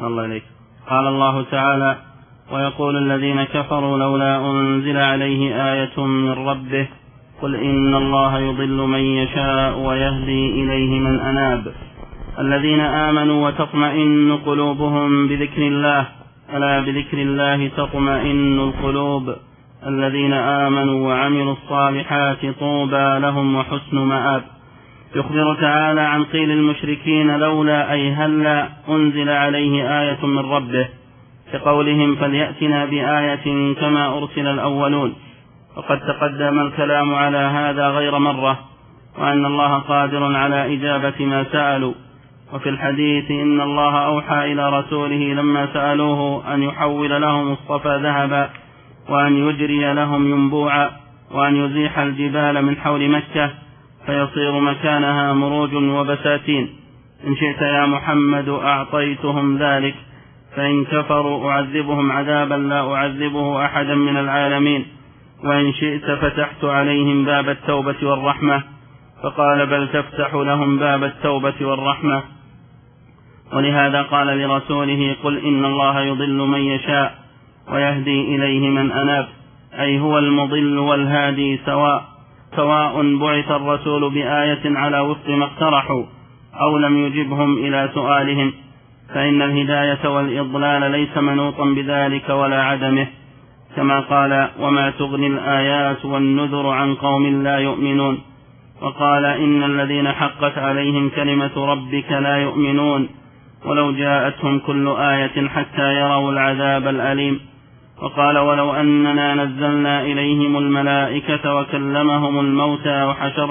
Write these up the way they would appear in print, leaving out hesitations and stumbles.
الله إليك. قال الله تعالى: ويقول الذين كفروا لولا أنزل عليه آية من ربه قل إن الله يضل من يشاء ويهدي إليه من أناب. الذين آمنوا وتطمئن قلوبهم بذكر الله ألا بذكر الله تطمئن القلوب. الذين آمنوا وعملوا الصالحات طوبى لهم وحسن مآب. يخبر تعالى عن قيل المشركين لولا أي هلا أنزل عليه آية من ربه، كقولهم فليأتنا بآية كما أرسل الأولون. وقد تقدم الكلام على هذا غير مرة، وأن الله قادر على إجابة ما سألوا. وفي الحديث إن الله أوحى إلى رسوله لما سألوه أن يحول لهم الصفا ذهبا وأن يجري لهم ينبوعا وأن يزيح الجبال من حول مكة فيصير مكانها مروج وبساتين. إن شئت يا محمد أعطيتهم ذلك، فإن كفروا أعذبهم عذابا لا أعذبه أحدا من العالمين، وإن شئت فتحت عليهم باب التوبة والرحمة. فقال بل تفتح لهم باب التوبة والرحمة. ولهذا قال لرسوله قل إن الله يضل من يشاء ويهدي إليه من أناب، أي هو المضل والهادي سواء بعث الرسول بآية على وفق ما اقترحوا أو لم يجبهم إلى سؤالهم، فإن الهداية والإضلال ليس منوطا بذلك ولا عدمه، كما قال وما تغني الآيات والنذر عن قوم لا يؤمنون. وقال إن الذين حقت عليهم كلمة ربك لا يؤمنون ولو جاءتهم كل آية حتى يروا العذاب الأليم. وقال ولو أننا نزلنا إليهم الملائكة وكلمهم الموتى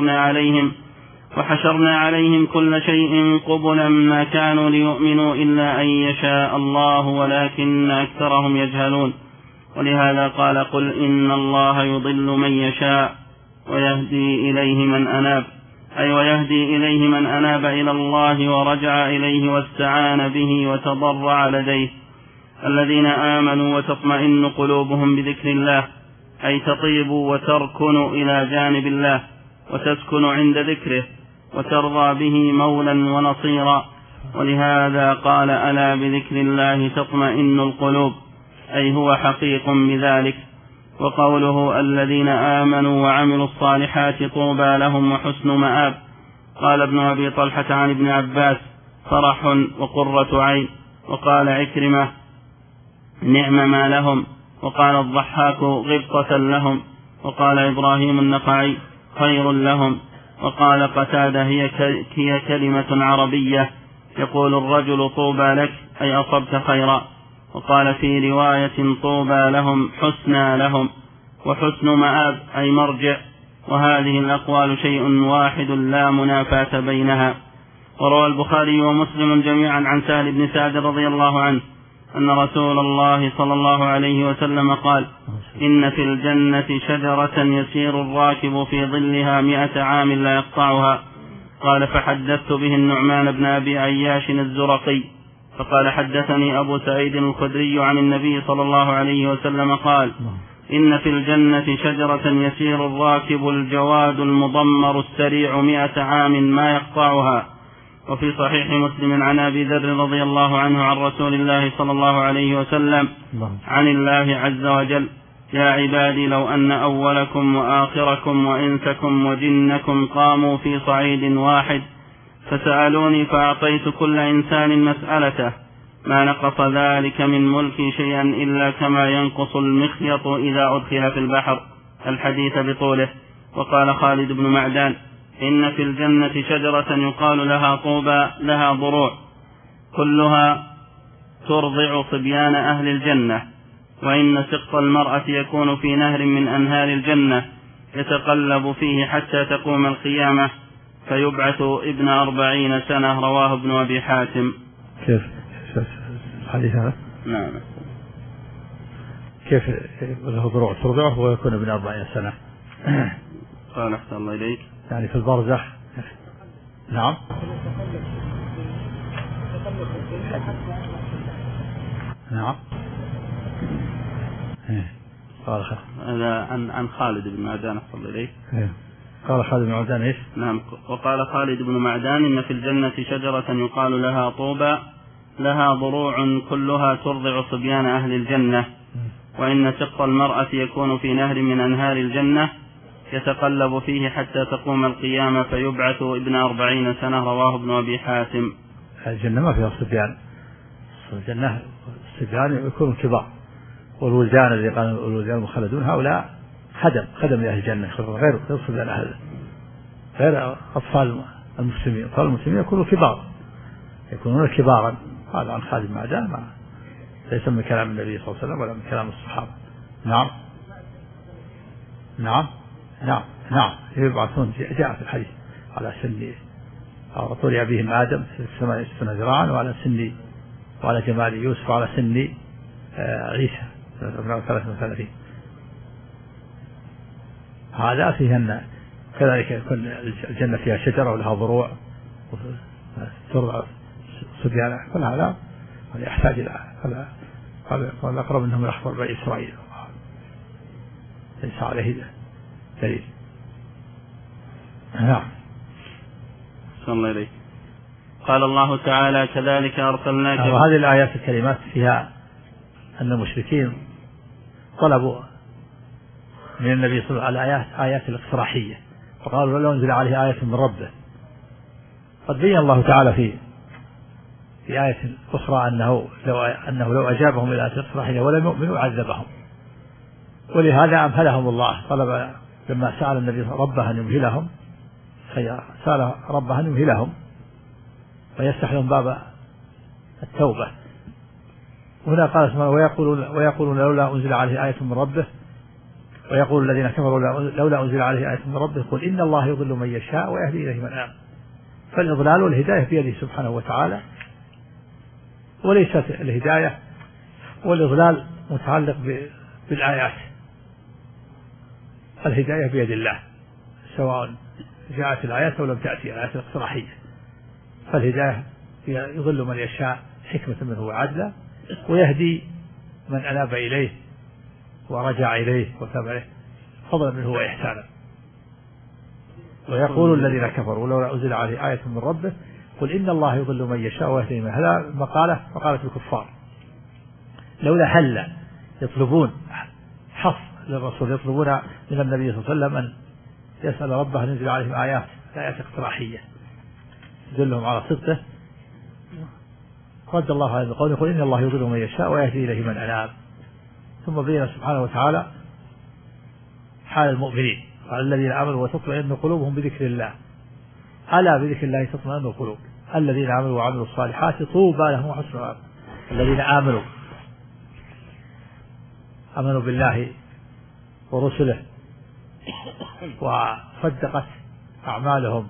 وحشرنا عليهم كل شيء قبلا ما كانوا ليؤمنوا إلا أن يشاء الله ولكن أكثرهم يجهلون. ولهذا قال قل إن الله يضل من يشاء ويهدي إليه من أناب، أي ويهدي إليه من أناب إلى الله ورجع إليه واستعان به وتضرع لديه. الذين آمنوا وتطمئن قلوبهم بذكر الله، أي تطيب وتركن إلى جانب الله وتسكن عند ذكره وترضى به مولا ونصيرا. ولهذا قال ألا بذكر الله تطمئن القلوب، أي هو حقيق بذلك. وقوله الذين آمنوا وعملوا الصالحات طوبى لهم وحسن مآب. قال ابن أبي طلحة عن ابن عباس فرح وقرة عين. وقال عكرمة نعم ما لهم. وقال الضحاك غبطة لهم. وقال إبراهيم النخعي خير لهم. وقال قتادة هي كلمة عربية يقول الرجل طوبى لك أي أصبت خيرا. وقال في رواية طوبى لهم حسنى لهم، وحسن مآب أي مرجع. وهذه الأقوال شيء واحد لا منافاة بينها. وروى البخاري ومسلم جميعا عن سهل بن سعد رضي الله عنه أن رسول الله صلى الله عليه وسلم قال إن في الجنة شجرة يسير الراكب في ظلها 100 عام لا يقطعها. قال فحدثت به النعمان بن أبي عياش الزرقي فقال حدثني أبو سعيد الخدري عن النبي صلى الله عليه وسلم قال إن في الجنة شجرة يسير الراكب الجواد المضمر السريع 100 عام ما يقطعها. وفي صحيح مسلم عن أبي ذر رضي الله عنه عن رسول الله صلى الله عليه وسلم عن الله عز وجل يا عبادي لو أن أولكم وآخركم وإنسكم وجنكم قاموا في صعيد واحد فسألوني فأعطيت كل إنسان مسألته ما نقص ذلك من ملكي شيئا إلا كما ينقص المخيط إذا أدخل في البحر. الحديث بطوله. وقال خالد بن معدان إن في الجنة شجرة يقال لها طوبى لها ضروع كلها ترضع صبيان أهل الجنة، وإن سقط المرأة يكون في نهر من أنهار الجنة يتقلب فيه حتى تقوم القيامة فيبعث ابن 40 سنة. رواه ابن أبي حاتم. كيف الحديث هذا؟ نعم. كيف له ضروع ترضعه ويكون ابن 40 سنة؟ قال أحسن الله إليك يعني في البرزخ. نعم. نعم. قال هذا عن خالد بن معدان أحسن الله إليك. قال خالد بن معدان إيش؟ نعم. وقال خالد بن معدان إن في الجنة شجرة يقال لها طوبى لها ضروع كلها ترضع صبيان أهل الجنة، وإن سقط المرأة يكون في نهر من أنهار الجنة يتقلب فيه حتى تقوم القيامة فيبعث ابن 40 سنة. رواه ابن أبي حاتم. الجنة ما فيها صبيان، الجنة الصبيان يكونوا كبار، والولدان الذي قال الولدان المخلدون هؤلاء خدم لأهل الجنة غير صبيان غير أطفال المسلمين. أطفال المسلمين يكونون كبارا. هذا عن خالد معدان ليس من كلام النبي صلى الله عليه وسلم ولا من كلام الصحابة. نعم يبعثون. جاء في الحديث على سن طول أبيهم آدم 8 ذراعا، وعلى سن وعلى جمال يوسف وعلى سن عيسى 33. هذا فيه أن كذلك يكون الجنة فيها شجرة ولها ضروع ترضع صبيانه. كل هذا يحتاج إلى هذا الأقرب أنهم يخبر بني إسرائيل، ليس عليه دليل. نعم. صلى الله عليه. قال الله تعالى: كذلك أرسلناك. وهذه الآيات الكريمات فيها أن المشركين طلبوا من النبي صلى الله عليه وسلم آيات الاقتراحية، فقالوا لو أنزل عليه آية من ربه. قد بين الله تعالى في آية أخرى أنه لو أجابهم إلى آية الاقتراحية ولم يؤمنوا عذبهم، ولهذا أمهلهم الله. طلب لما سأل النبي ربه أن يمهلهم، سأل ربه أن يمهلهم ويفتح لهم باب التوبة. هنا قال سبحانه: ويقولون لولا أنزل عليه آية من ربه، ويقول الذين كفروا لولا أنزل عليه آية من ربه، قل إن الله يضل من يشاء ويهدي إليه من آمن. فالإضلال والهداية بيده سبحانه وتعالى، وليست الهداية والإضلال متعلق بالآيات. الهداية بيد الله، سواء جاءت الآيات أو لم تأتي الآيات الاقتراحية. فالهداية يضل من يشاء حكمة منه وعدلا، ويهدي من أناب إليه ورجع إليه وتابع فضلا منه وإحسانا. ويقول الذين كفروا لولا أنزل عليه آية من ربه، قل إن الله يضل من يشاء ويهدي من. هذا مقالة الكفار. لولا هل يطلبون حص للرسول، يطلبون من النبي صلى الله عليه وسلم أن يسأل ربه أن ينزل عليهم آيات اقتراحية تدلهم على صدقه. رد الله عليه بقوله: يقول إن الله يضل من يشاء ويهدي إليه من أناب. ثم بين سبحانه وتعالى حال المؤمنين: قال الذين آمنوا وتطمئن قلوبهم بذكر الله، ألا بذكر الله تطمئن القلوب. الذين آمنوا وعملوا الصالحات طوبى لهم وحسن مآب. الذين آمنوا بالله ورسله وصدقت أعمالهم،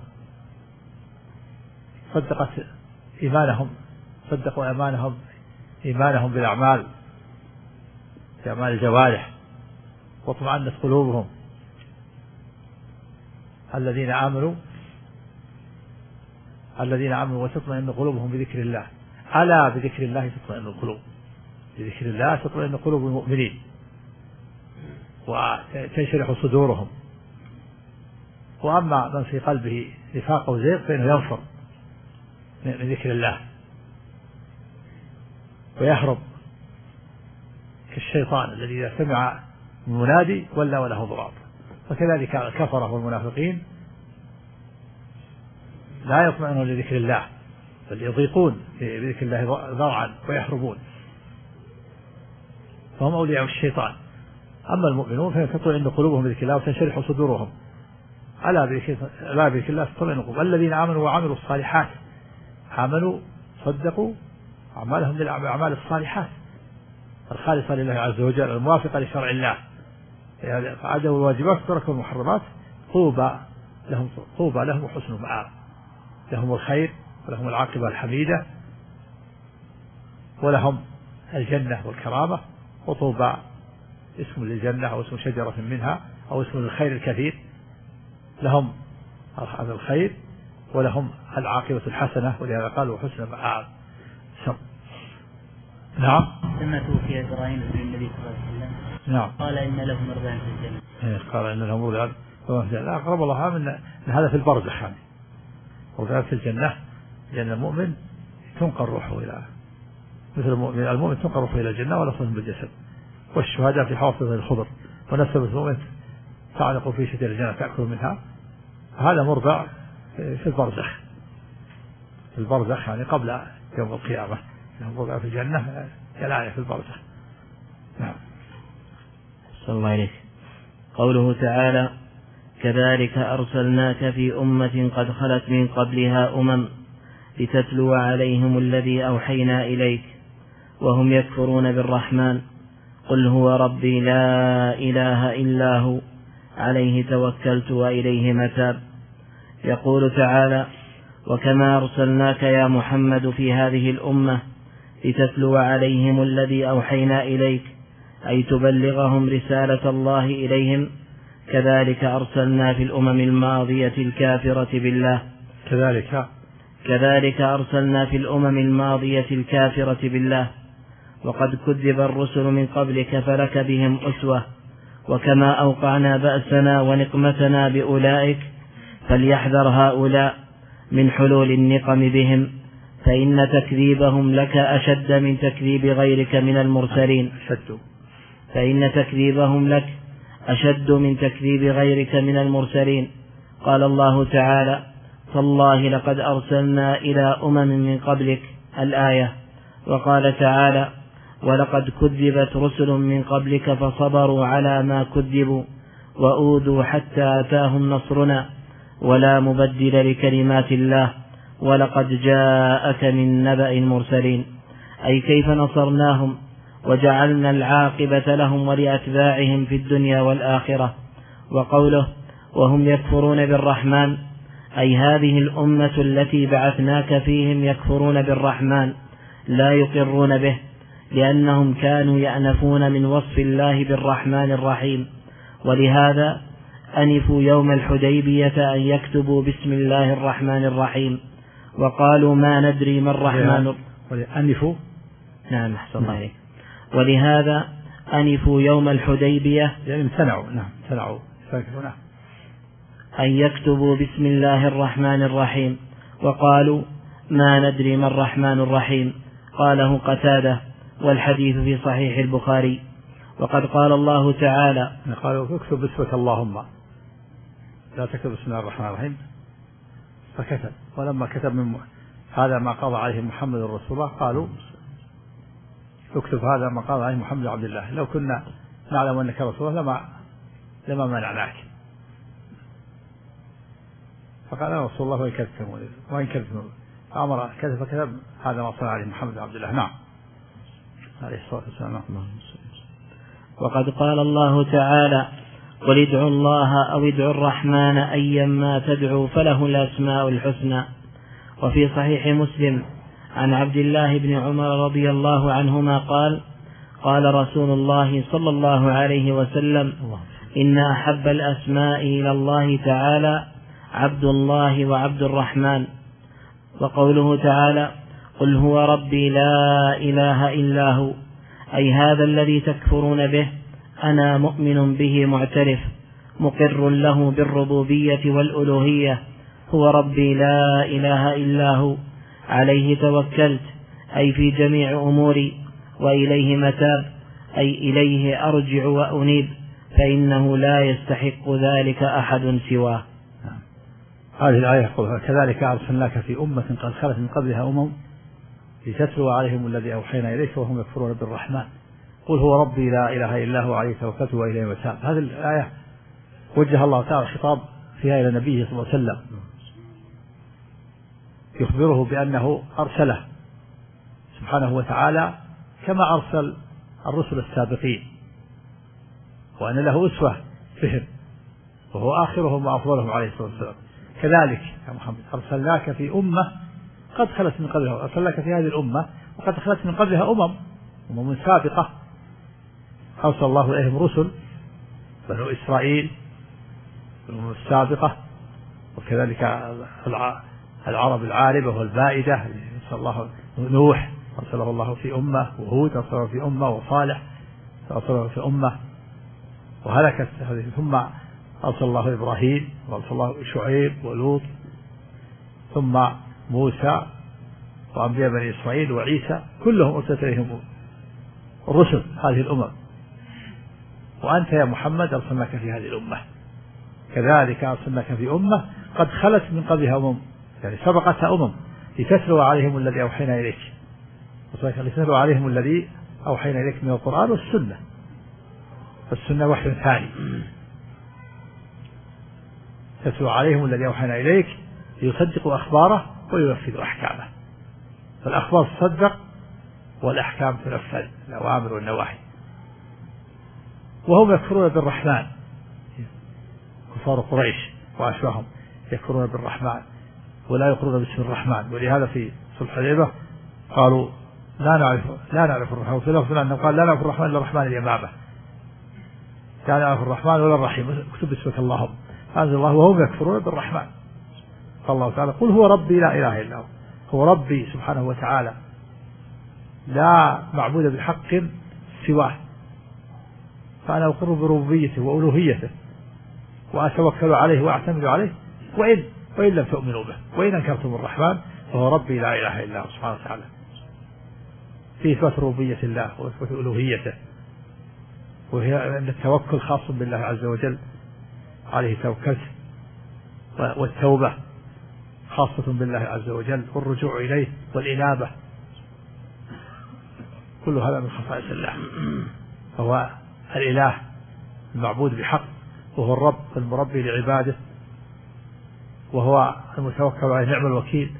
صدقوا إيمانهم بالأعمال، بأعمال الجوارح، واطمأنت قلوبهم. الذين آمنوا وتطمئن قلوبهم بذكر الله، ألا بذكر الله تطمئن القلوب. بذكر الله تطمئن قلوب المؤمنين وتنشرح صدورهم. وأما من في قلبه نفاق وزيغ فإنه ينفر من ذكر الله ويهرب كالشيطان الذي إذا سمع المنادي ولى وله ضراب. وكذلك الكفرة والمنافقين لا يطمئنون لذكر الله، بل يضيقون بذكر الله ذرعا ويهربون، فهم أولياء الشيطان. أما المؤمنون فيتطمئن قلوبهم بذكر الله وتنشرح صدورهم. ألا بذكر الله تطمئن القلوب. الذين آمنوا وعملوا الصالحات، آمنوا صدقوا أعمالهم بالأعمال الصالحات الخالصة لله عز وجل الموافقة لشرع الله، فعدوا الواجبات وتركوا المحرمات. طوبى لهم وحسن مآب. لهم الخير ولهم العاقبة الحميدة ولهم الجنة والكرامة. وطوبى اسم للجنة أو اسم شجرة منها أو اسم للخير الكثير. لهم هذا الخير ولهم العاقبة الحسنة، ولهذا قالوا حسن مآب. نعم. لما توفي إبراهيم بن النبي صلى الله عليه وسلم نعم قال إن لهم مرضان في الجنة. قال إن لهم مرضان في الجنة. أقرب الله من هذا في البرزخ، يعني مرضان في الجنة، لأن المؤمن تنقل روحه مثل المؤمن تنقل روحه إلى الجنة ولا صلهم بالجسد. والشهداء في حوافظ الخضر، ونسب المؤمن تعلق في شجر الجنة تأكل منها. هذا مرضع في البرزخ، يعني قبل يوم القيامة، مرضع في الجنة كالآية في البرزخ. نعم. صلى الله عليه. قوله تعالى: كذلك أرسلناك في أمة قد خلت من قبلها لتتلو عليهم الذي أوحينا إليك وهم يكفرون بالرحمن قل هو ربي لا إله إلا هو عليه توكلت وإليه متاب. يقول تعالى: وكما أرسلناك يا محمد في هذه الأمة لتتلو عليهم الذي أوحينا إليك، أي تبلغهم رسالة الله إليهم، كذلك أرسلنا في الأمم الماضية الكافرة بالله. كذلك أرسلنا في الأمم الماضية الكافرة بالله، وقد كذب الرسل من قبلك فلك بهم أسوة. وكما أوقعنا بأسنا ونقمتنا بأولئك فليحذر هؤلاء من حلول النقم بهم، فإن تكذيبهم لك أشد من تكذيب غيرك من المرسلين. فإن تكذيبهم لك أشد من تكذيب غيرك من المرسلين. قال الله تعالى: تالله لقد أرسلنا إلى أمم من قبلك الآية. وقال تعالى: ولقد كذبت رسل من قبلك فصبروا على ما كذبوا وأوذوا حتى أتاهم نصرنا ولا مبدل لكلمات الله ولقد جاءك من نبأ المرسلين، أي كيف نصرناهم وجعلنا العاقبة لهم ولأتباعهم في الدنيا والآخرة. وقوله: وهم يكفرون بالرحمن، أي هذه الأمة التي بعثناك فيهم يكفرون بالرحمن لا يقرون به، لأنهم كانوا يأنفون من وصف الله بالرحمن الرحيم، ولهذا أنفوا يوم الحديبية أن يكتبوا بسم الله الرحمن الرحيم، وقالوا ما ندري ما الرحمن. أنفوا. نعم، أحسن الله عليك. ولهذا أنفوا يوم الحديبية، يعني امتنعوا أن يكتبوا بسم الله الرحمن الرحيم، وقالوا ما ندري ما الرحمن الرحيم. قاله قتادة، والحديث في صحيح البخاري. وقد قال الله تعالى: قالوا اكتب باسمك اللهم لا تكتب بسم الله الرحمن الرحيم، فكتب. ولما كتب من هذا ما قضى عليه محمد رسول الله قالوا اكتب هذا ما قضى عليه محمد عبد الله، لو كنا نعلم أنك رسول الله لما منعناك. فقال رسول الله وإن كذبتم أمر كذب فكتب هذا ما صنع عليه محمد عبد الله. نعم، عليه الصلاة والسلام. وقد قال الله تعالى: قل ادعوا الله أو ادعوا الرحمن أيما تدعوا فله الأسماء الحسنى. وفي صحيح مسلم عن عبد الله بن عمر رضي الله عنهما قال: قال رسول الله صلى الله عليه وسلم: إن أحب الأسماء إلى الله تعالى عبد الله وعبد الرحمن. وقوله تعالى: قل هو ربي لا إله إلا هو، أي هذا الذي تكفرون به أنا مؤمن به معترف مقر له بالربوبية والألوهية، هو ربي لا إله إلا هو عليه توكلت، أي في جميع أموري، وإليه متاب، أي إليه أرجع وأنيب، فإنه لا يستحق ذلك أحد سواه. هذه الآية يقول: كذلك أرسلناك في أمة قد خلت من قبلها لتتلو عليهم الذي أوحينا إليك وهم يكفرون بالرحمن قل هو ربي لا إله إلا هو عليه توكلت وإليه متاب. هذه الآية وجه الله تعالى خطاب فيها إلى نبيه صلى الله عليه وسلم، يخبره بأنه أرسله سبحانه وتعالى كما أرسل الرسل السابقين، وأن له أسوة بهم، وهو آخرهم وأفضلهم عليه الصلاة والسلام. كذلك يا محمد أرسلناك في أمة قد خلت من قبلها، أرسلناك في هذه الأمة وقد خلت من قبلها أمم سابقة أرسل الله إليهم رسل، بنو إسرائيل الأمم السابقة، وكذلك العرب العاربة والبائدة أرسل الله نوح أرسله الله في أمة، وهود أرسله في أمة، وصالح أرسله في أمة وهلكت هذه. ثم أرسل الله إبراهيم وأرسل الله شعيب ولوط، ثم موسى وأنبياء بني إسرائيل وعيسى كلهم أرسلت إليهم الرسل هذه الأمم، وأنت يا محمد أرسلناك في هذه الأمة، كذلك أرسلناك في أمة قد خلت من قبلها يعني سبقتها لتتلو عليهم الذي أوحينا إليك، لتتلو عليهم الذي أوحينا إليك من القرآن والسنة، والسنة وحي ثاني، تتلو عليهم الذي أوحينا إليك ليصدقوا أخباره وينفذوا أحكامه، فالأخبار تصدق والأحكام تنفذ، الأوامر والنواهي. وهم يكفرون بالرحمن، كفار قريش وأشباههم يكفرون بالرحمن ولا يقرون باسم الرحمن، ولهذا في صلح الحديبية قالوا لا نعرف الرحمن، وفي لفظ أنه قال لا نعرف الرحمن إلا الرحمن اليمامة، لا نعرف الرحمن ولا الرحيم، اكتب اسمك اللهم، أنزل الله وهم يكفرون بالرحمن. قال الله تعالى قل هو ربي لا إله إلا هو ربي سبحانه وتعالى لا معبود بحق سواه، فأنا أقر بربوبيته وألوهيته وأتوكل عليه وأعتمد عليه، وإن لم تؤمنوا به، وإن أنكرتم الرحمن فهو ربي لا إله إلا هو سبحانه وتعالى، في إثبات ربوبية الله وإثبات ألوهيته، وهي أن التوكل خاص بالله عز وجل، عليه توكلت، والتوبة خاصة بالله عز وجل، والرجوع إليه والإنابة، كل هذا من خصائص الله. فهو الإله المعبود بحق، وهو الرب المربي لعباده، وهو المتوكل عليه نعم الوكيل،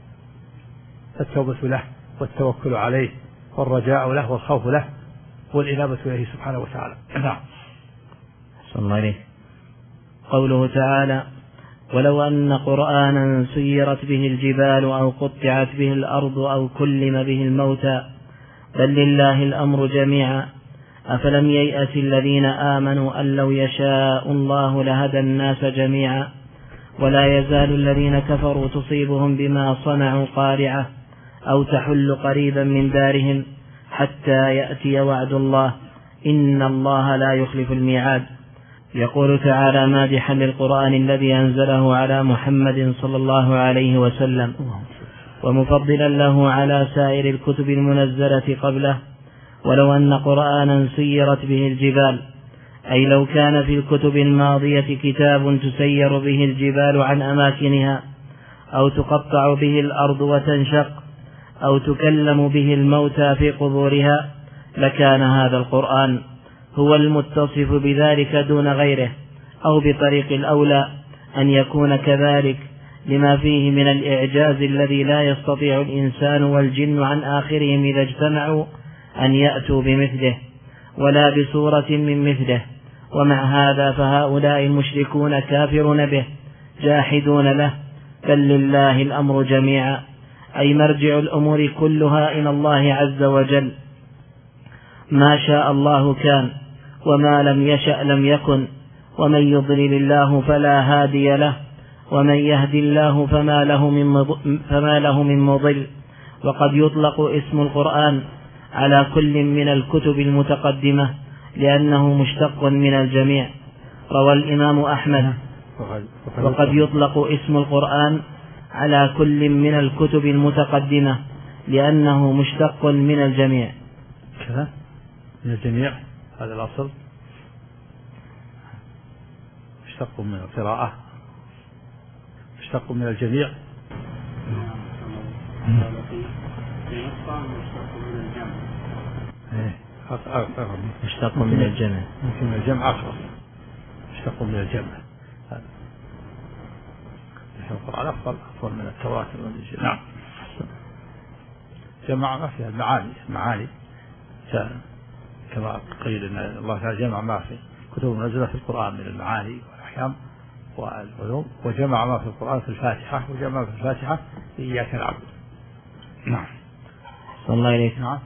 التوبة له والتوكل عليه والرجاء له والخوف له والإنابة إليه سبحانه وتعالى. نعم. صلى الله عليه. قوله تعالى ولو أن قرآنا سيرت به الجبال أو قطعت به الأرض أو كلم به الموتى بل لله الأمر جميعا أفلم ييأس الذين آمنوا أن لو يشاء الله لهدى الناس جميعا ولا يزال الذين كفروا تصيبهم بما صنعوا قارعة أو تحل قريبا من دارهم حتى يأتي وعد الله إن الله لا يخلف الميعاد. يقول تعالى مادحا للقرآن الذي أنزله على محمد صلى الله عليه وسلم ومفضلا له على سائر الكتب المنزلة قبله ولو أن قرآنا سيرت به الجبال أي لو كان في الكتب الماضية كتاب تسير به الجبال عن أماكنها أو تقطع به الأرض وتنشق أو تكلم به الموتى في قبورها لكان هذا القرآن هو المتصف بذلك دون غيره أو بطريق الأولى أن يكون كذلك لما فيه من الإعجاز الذي لا يستطيع الإنسان والجن عن آخرهم إذا اجتمعوا أن يأتوا بمثله ولا بصورة من مثله. ومع هذا فهؤلاء المشركون كافرون به جاحدون له بل لله الأمر جميعا أي مرجع الأمور كلها إلى الله عز وجل ما شاء الله كان وما لم يشأ لم يكن ومن يضلل الله فلا هادي له ومن يهدي الله فما له من مضل. وقد يطلق اسم القرآن على كل من الكتب المتقدمة لأنه مشتق من الجميع. روى الإمام أحمد وقد يطلق اسم القرآن على كل من الكتب المتقدمة لأنه مشتق من الجميع. كذا من الجميع هذا الأصل مشتق من القراءة مشتق من الجميع مشتق من الجمع ممكن من الجمع أخر مشتق من الجمع. القرآن أفضل من التوراة والإنجيل. نعم. جمع ما فيها المعاني كما قيل أن الله تعالى جمع ما في كتب منزلة في القرآن من المعاني والأحكام والعلوم وجمع ما في القرآن في الفاتحة وجمع في الفاتحة إياك نعبد. نعم. صلى الله عليه. نعم.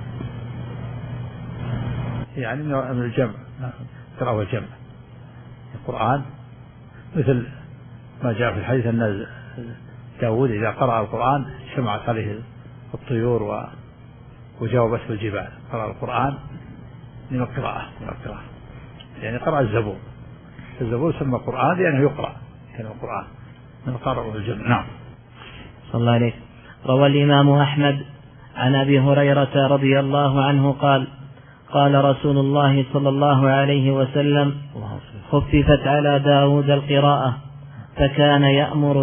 يعني من الجمع ترى هو الجمع القرآن مثل ما جاء في الحديث أن داود إذا قرأ القرآن شمعت عليه الطيور وجاوبته الجبال. قرأ القرآن من القراءة يعني قرأ الزبور سمى القرآن لأنه يقرأ كان القرآن من قرأه الجمع. نعم. صلى الله عليه. روى الإمام أحمد عن أبي هريرة رضي الله عنه قال قال رسول الله صلى الله عليه وسلم خففت على داود القراءة فكان يأمر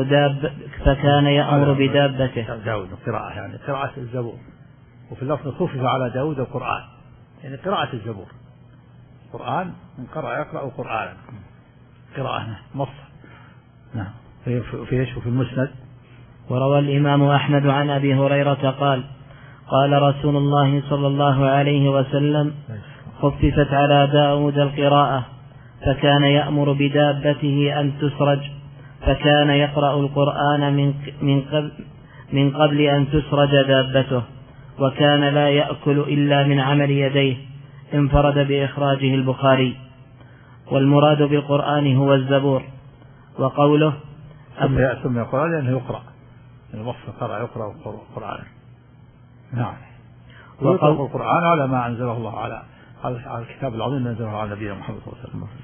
بدابته. داود القراءة يعني قراءة الزبور، وفي اللفظ خفف على داود القرآن يعني قراءة الزبور، القرآن من قرأ يقرأ قرآنا قراءة مصر. نعم. في المسند. وروى الإمام أحمد عن أبي هريرة قال قال رسول الله صلى الله عليه وسلم خففت على داود القراءة فكان يأمر بدابته أن تسرج فكان يقرأ القرآن من قبل أن تسرج دابته وكان لا يأكل إلا من عمل يديه. انفرد بإخراجه البخاري. والمراد بالقرآن هو الزبور. وقوله سمي القرآن لأنه يقرأ، الوصف قرأ يقرأ القرآن. نعم. ويقرأ القرآن على ما أنزله الله على الكتاب العظيم الذي أنزله على نبينا محمد صلى الله عليه وسلم.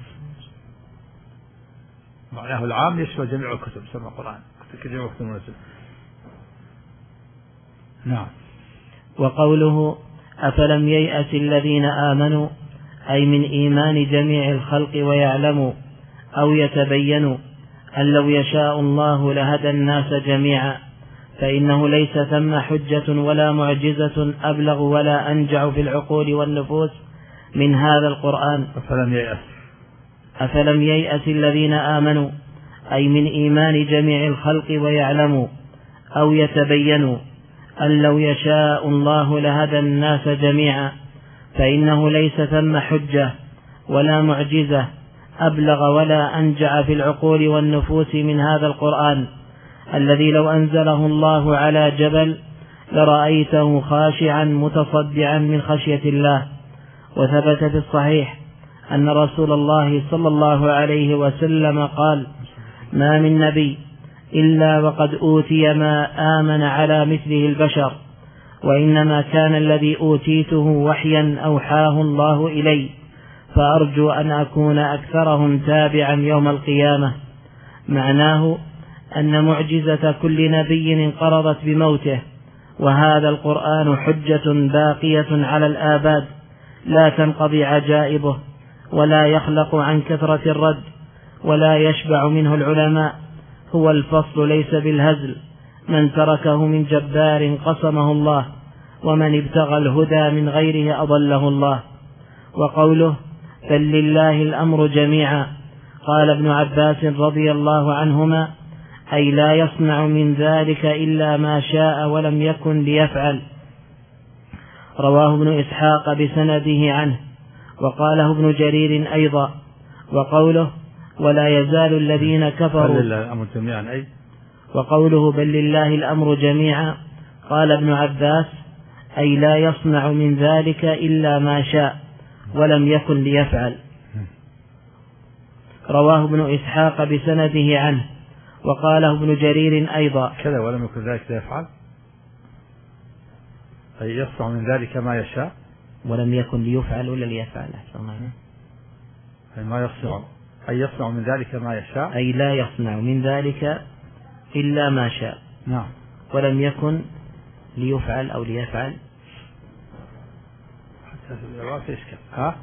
معناه العام يشمل جميع الكتب، سمى القرآن جميع الكتب المنزلة. نعم. وقوله أفلم ييأس الذين آمنوا أي من إيمان جميع الخلق ويعلموا أو يتبينوا أن لو يشاء الله لهدى الناس جميعا فإنه ليس ثم حجة ولا معجزة أبلغ ولا أنجع في العقول والنفوس من هذا القرآن. أفلم ييأس الذين آمنوا أي من إيمان جميع الخلق ويعلموا أو يتبينوا أن لو يشاء الله لهدى الناس جميعا فإنه ليس ثم حجة ولا معجزة أبلغ ولا أنجع في العقول والنفوس من هذا القرآن الذي لو أنزله الله على جبل لرأيته خاشعا متصدعا من خشية الله. وثبت في الصحيح أن رسول الله صلى الله عليه وسلم قال ما من نبي إلا وقد أوتي ما آمن على مثله البشر وإنما كان الذي أوتيته وحيا أوحاه الله إلي فأرجو أن أكون أكثرهم تابعا يوم القيامة. معناه أن معجزة كل نبي انقرضت بموته، وهذا القرآن حجة باقية على الآباد لا تنقضي عجائبه ولا يخلق عن كثرة الرد ولا يشبع منه العلماء. هو الفصل ليس بالهزل، من تركه من جبار قسمه الله ومن ابتغى الهدى من غيره أضله الله. وقوله بل لله الأمر جميعا قال ابن عباس رضي الله عنهما أي لا يصنع من ذلك إلا ما شاء ولم يكن ليفعل. رواه ابن إسحاق بسنده عنه وقاله ابن جرير أيضا. وقوله ولا يزال الذين كفروا وقوله بل لله الأمر جميعا قال ابن عباس أي لا يصنع من ذلك إلا ما شاء ولم يكن ليفعل. رواه ابن إسحاق بسنده عنه وقاله ابن جرير أيضا كذا ولم يكن ذلك ليفعل أي يصنع من ذلك ما يشاء ولم يكن ليفعل ولا ليفعل أي ما يصنع أي يصنع من ذلك ما يشاء أي لا يصنع من ذلك إلا ما شاء. نعم. ولم يكن ليفعل أو ليفعل حتى في الإعراب يشكل ها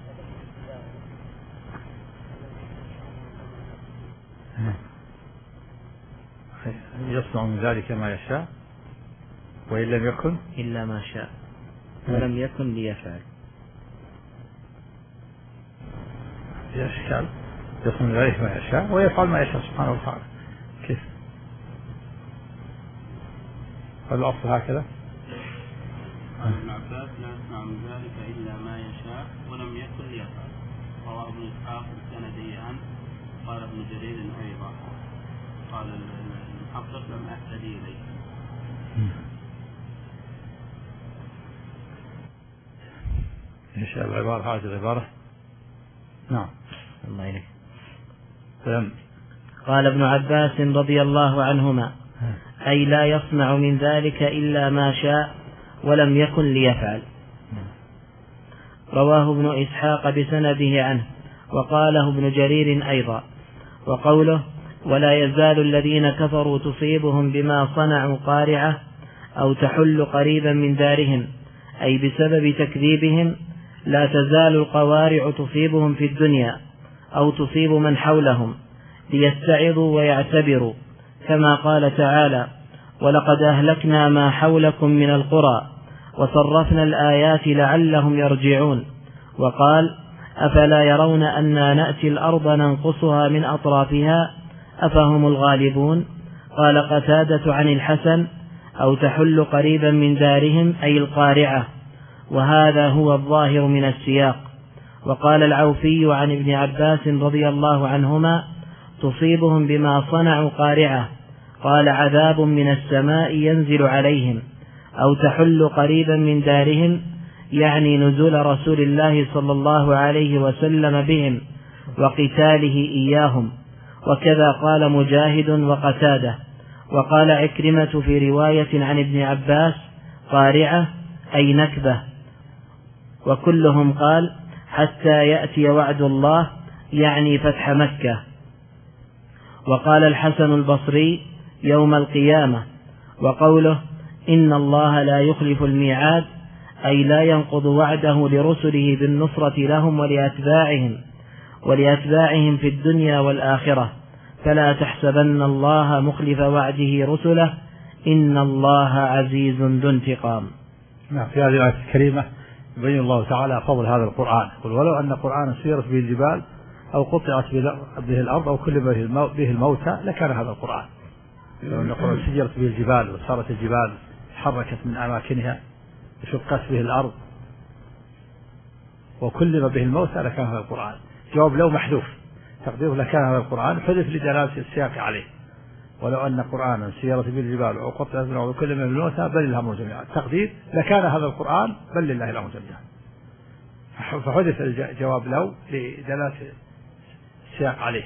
يصنع من ذلك ما يشاء وإن لم يكن إلا ما شاء ولم يكن ليفعل. يشكل يصنع من ذلك ما يشاء ويفعل ما يشاء سبحانه وتعالى. كيف الأصل هكذا؟ ابن عباس لا يصنع من ذلك إلا ما يشاء ولم يكن ليفعل. رواه ابن إسحاق بسنده عنه قال ابن جرير أيضا. قال المحقق لم أهتدي إليه. إيش العبارة هذه العبارة؟ نعم. الله إليك. قال ابن عباس رضي الله عنهما أي لا يصنع من ذلك إلا ما شاء ولم يكن ليفعل. رواه ابن إسحاق بسنده عنه وقاله ابن جرير أيضا. وقوله ولا يزال الذين كفروا تصيبهم بما صنعوا قارعة أو تحل قريبا من دارهم، أي بسبب تكذيبهم لا تزال القوارع تصيبهم في الدنيا أو تصيب من حولهم ليتعظوا ويعتبروا، كما قال تعالى: ولقد أهلكنا ما حولكم من القرى وصرفنا الآيات لعلهم يرجعون. وقال: أفلا يرون أنا نأتي الأرض ننقصها من أطرافها أفهم الغالبون. قال قتادة عن الحسن: أو تحل قريبا من دارهم، أي القارعة، وهذا هو الظاهر من السياق. وقال العوفي عن ابن عباس رضي الله عنهما: تصيبهم بما صنعوا قارعة، قال: عذاب من السماء ينزل عليهم. أو تحل قريبا من دارهم يعني نزول رسول الله صلى الله عليه وسلم بهم وقتاله إياهم. وكذا قال مجاهد وقتادة. وقال عكرمة في رواية عن ابن عباس: قارعة أي نكبة. وكلهم قال: حتى يأتي وعد الله، يعني فتح مكة. وقال الحسن البصري: يوم القيامة. وقوله: إن الله لا يخلف الميعاد، أي لا ينقض وعده لرسله بالنصرة لهم ولأتباعهم في الدنيا والآخرة، فلا تحسبن الله مخلف وعده رسله، إن الله عزيز ذو انتقام. في هذه الآية الكريمة يبين الله تعالى فضل هذا القرآن. قل: ولو أن قرآنا سيرت به الجبال أو قطعت به الأرض أو كلم به الموتى لكان هذا القرآن. لو أن قرآن سيرت به الجبال وصارت الجبال تحركت من أماكنها وشقت به الأرض وكلم به الموتى لكان هذا القرآن. جواب لو محذوف، تقديره لكان هذا القرآن حذف لدلالة السياق عليه. ولو أن قرآنا سيرت به الجبال أو قطعت به الأرض وكلم به الموتى بل الأمر جميعا. تقدير لكان هذا القرآن بل لله الأمر جميعا، فحذف الجواب لو لدلالة السياق عليه.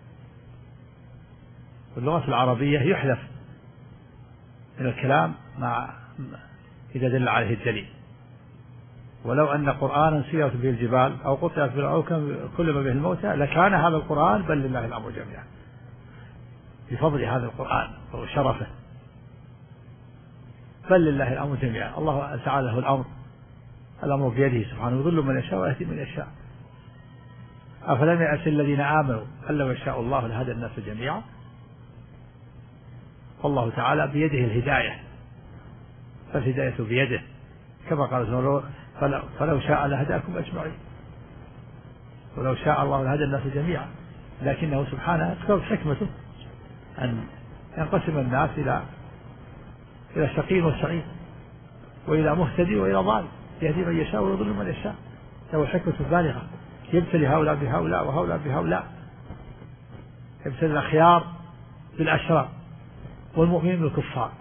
واللغة العربية يحذف من الكلام إذا دل عليه الدليل. ولو أن قرآنا سيرت به الجبال أو قطعت به الأرض أو كلم به الموتى لكان هذا القرآن بل لله الأمر جميعا، بفضل هذا القرآن وشرفه. بل لله الأمر جميعا، الله تعالى له الأمر بيده سبحانه، يضل من يشاء ويهدي من يشاء. أفلم يأس الذين آمنوا أن لو يشاء الله لهدى الناس جميعا. والله تعالى بيده الهداية، فالهداية بيده، كما قال: فلو شاء لهداكم أجمعين. ولو شاء الله لهدى الناس جميعا، لكنه سبحانه تقتضي حكمته أن ينقسم الناس إلى شقي وسعيد، وإلى مهتدي وإلى ضال، يهدي من يشاء ويضل من يشاء. له الحكمة البالغة، يبتلي هؤلاء بهؤلاء وهؤلاء بهؤلاء، يبتلي الأخيار بالأشرار والمؤمنين بالكفار.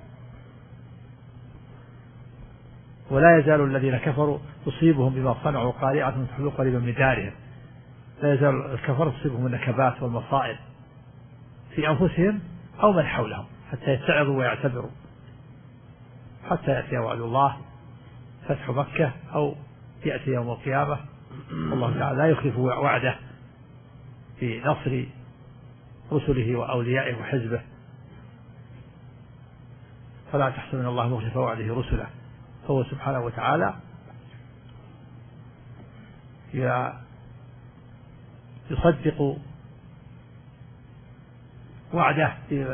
ولا يزال الذين كفروا تصيبهم بما صنعوا قارعة تحل قريبا من دارهم. لا يزال الكفر تصيبهم النكبات والمصائب في أنفسهم أو من حولهم حتى يتعظوا ويعتبروا، حتى يأتي وعد الله فتح مكة أو يأتي يوم القيامة. والله تعالى لا يخلف وعده في نصر رسله وأوليائه وحزبه، فلا تحسبن الله مخلف وعده رسله. فهو سبحانه وتعالى يصدق وعده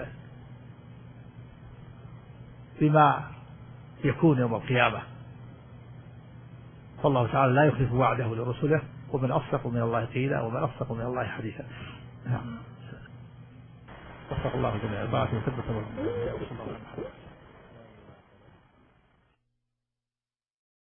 بما يكون يوم القيامة. فالله تعالى لا يخلف وعده لرسله، ومن أصدق من الله قيلا ومن أصدق من الله حديثا. وفق الله جميعا.